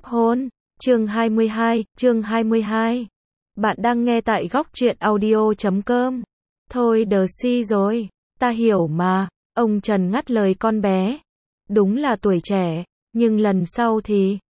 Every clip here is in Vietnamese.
hôn. Chương 22. Bạn đang nghe tại góc truyện audio.com. Thôi đờ si rồi, ta hiểu mà, ông Trần ngắt lời con bé. Đúng là tuổi trẻ, nhưng lần sau thì,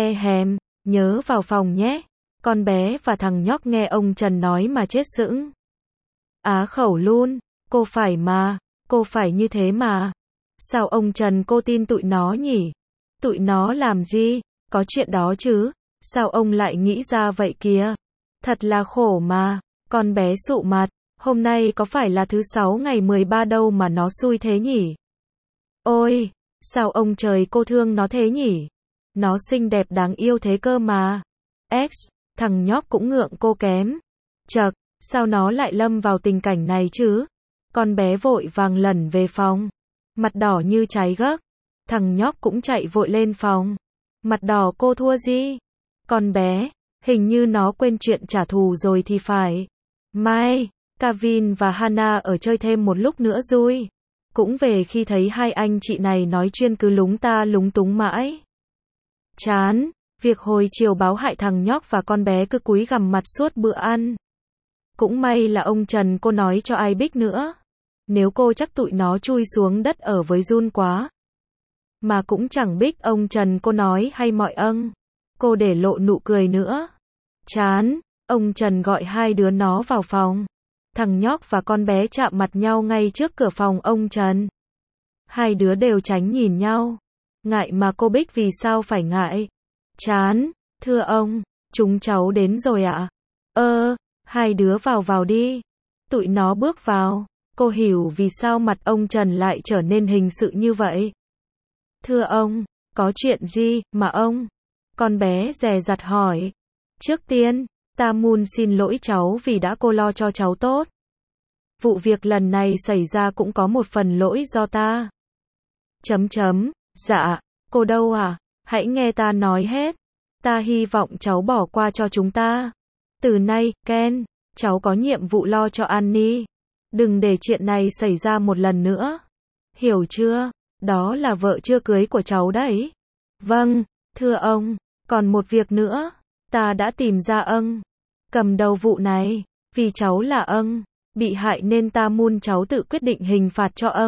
nhớ vào phòng nhé. Con bé và thằng nhóc nghe ông Trần nói mà chết sững. Á khẩu luôn, cô phải mà, cô phải như thế mà. Sao ông Trần cô tin tụi nó nhỉ? Tụi nó làm gì? Có chuyện đó chứ, sao ông lại nghĩ ra vậy kìa? Thật là khổ mà, con bé sụ mặt, hôm nay có phải là thứ 6 ngày 13 đâu mà nó xui thế nhỉ? Ôi, sao ông trời cô thương nó thế nhỉ? Nó xinh đẹp đáng yêu thế cơ mà. Thằng nhóc cũng ngượng cô kém. Chậc, sao nó lại lâm vào tình cảnh này chứ? Con bé vội vàng lẩn về phòng, mặt đỏ như cháy gấc. Thằng nhóc cũng chạy vội lên phòng. Mặt đỏ cô thua gì? Con bé, hình như nó quên chuyện trả thù rồi thì phải. Mai, Kevin và Hannah ở chơi thêm một lúc nữa vui. Cũng về khi thấy hai anh chị này nói chuyên cứ lúng ta lúng túng mãi. Chán, việc hồi chiều báo hại thằng nhóc và con bé cứ cúi gằm mặt suốt bữa ăn. Cũng may là ông Trần cô nói cho ai biết nữa. Nếu cô chắc tụi nó chui xuống đất ở với run quá. Mà cũng chẳng biết ông Trần cô nói hay mọi âng. Cô để lộ nụ cười nữa. Chán, ông Trần gọi hai đứa nó vào phòng. Thằng nhóc và con bé chạm mặt nhau ngay trước cửa phòng ông Trần. Hai đứa đều tránh nhìn nhau. Ngại mà cô biết vì sao phải ngại. Chán, thưa ông, chúng cháu đến rồi ạ. Hai đứa vào đi. Tụi nó bước vào. Cô hiểu vì sao mặt ông Trần lại trở nên hình sự như vậy. Thưa ông, có chuyện gì mà ông? Con bé dè dặt hỏi. Trước tiên, ta muốn xin lỗi cháu vì đã cô lo cho cháu tốt. Vụ việc lần này xảy ra cũng có một phần lỗi do ta. Dạ, cô đâu à? Hãy nghe ta nói hết. Ta hy vọng cháu bỏ qua cho chúng ta. Từ nay, Ken, cháu có nhiệm vụ lo cho Annie. Đừng để chuyện này xảy ra một lần nữa. Hiểu chưa? Đó là vợ chưa cưới của cháu đấy. Vâng, thưa ông, còn một việc nữa. Ta đã tìm ra cầm đầu vụ này. Vì cháu là bị hại nên ta muốn cháu tự quyết định hình phạt cho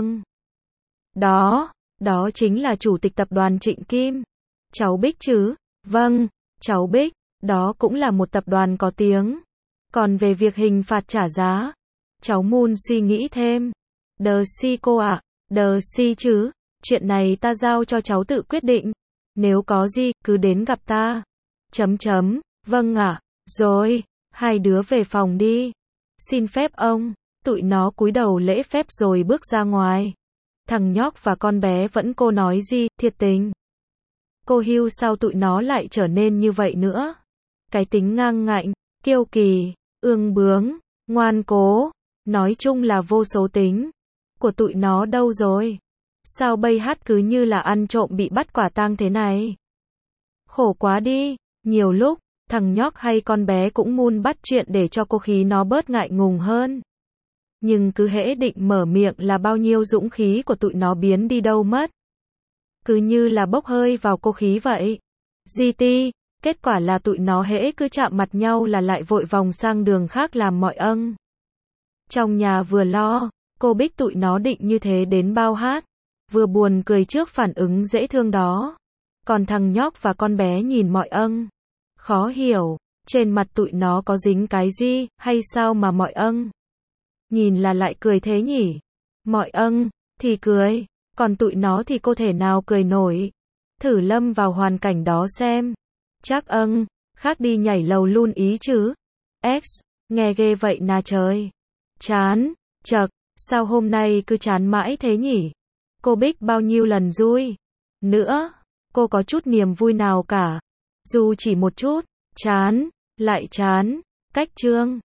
Đó chính là chủ tịch tập đoàn Trịnh Kim. Cháu biết chứ? Vâng, cháu biết. Đó cũng là một tập đoàn có tiếng. Còn về việc hình phạt trả giá, cháu muốn suy nghĩ thêm. Đờ si cô ạ. Đờ si chứ. Chuyện này ta giao cho cháu tự quyết định. Nếu có gì, cứ đến gặp ta. Vâng ạ. Rồi, hai đứa về phòng đi. Xin phép ông. Tụi nó cúi đầu lễ phép rồi bước ra ngoài. Thằng nhóc và con bé vẫn cô nói gì, thiệt tình. Cô hiểu sao tụi nó lại trở nên như vậy nữa. Cái tính ngang ngạnh, kiêu kỳ, ương bướng, ngoan cố, nói chung là vô số tính. Của tụi nó đâu rồi? Sao bây hát cứ như là ăn trộm bị bắt quả tang thế này? Khổ quá đi, nhiều lúc, thằng nhóc hay con bé cũng muốn bắt chuyện để cho cô khí nó bớt ngại ngùng hơn. Nhưng cứ hễ định mở miệng là bao nhiêu dũng khí của tụi nó biến đi đâu mất. Cứ như là bốc hơi vào cô khí vậy. Kết quả là tụi nó hễ cứ chạm mặt nhau là lại vội vòng sang đường khác làm mọi Trong nhà vừa lo, cô biết tụi nó định như thế đến bao hát. Vừa buồn cười trước phản ứng dễ thương đó. Còn thằng nhóc và con bé nhìn mọi khó hiểu, trên mặt tụi nó có dính cái gì, hay sao mà mọi nhìn là lại cười thế nhỉ? Mọi thì cười, còn tụi nó thì cô thể nào cười nổi. Thử lâm vào hoàn cảnh đó xem. Chắc khác đi nhảy lầu luôn ý chứ. Nghe ghê vậy nà trời. Chán, sao hôm nay cứ chán mãi thế nhỉ? Cô biết bao nhiêu lần vui. Nữa, cô có chút niềm vui nào cả. Dù chỉ một chút, chán, lại chán. Cách chương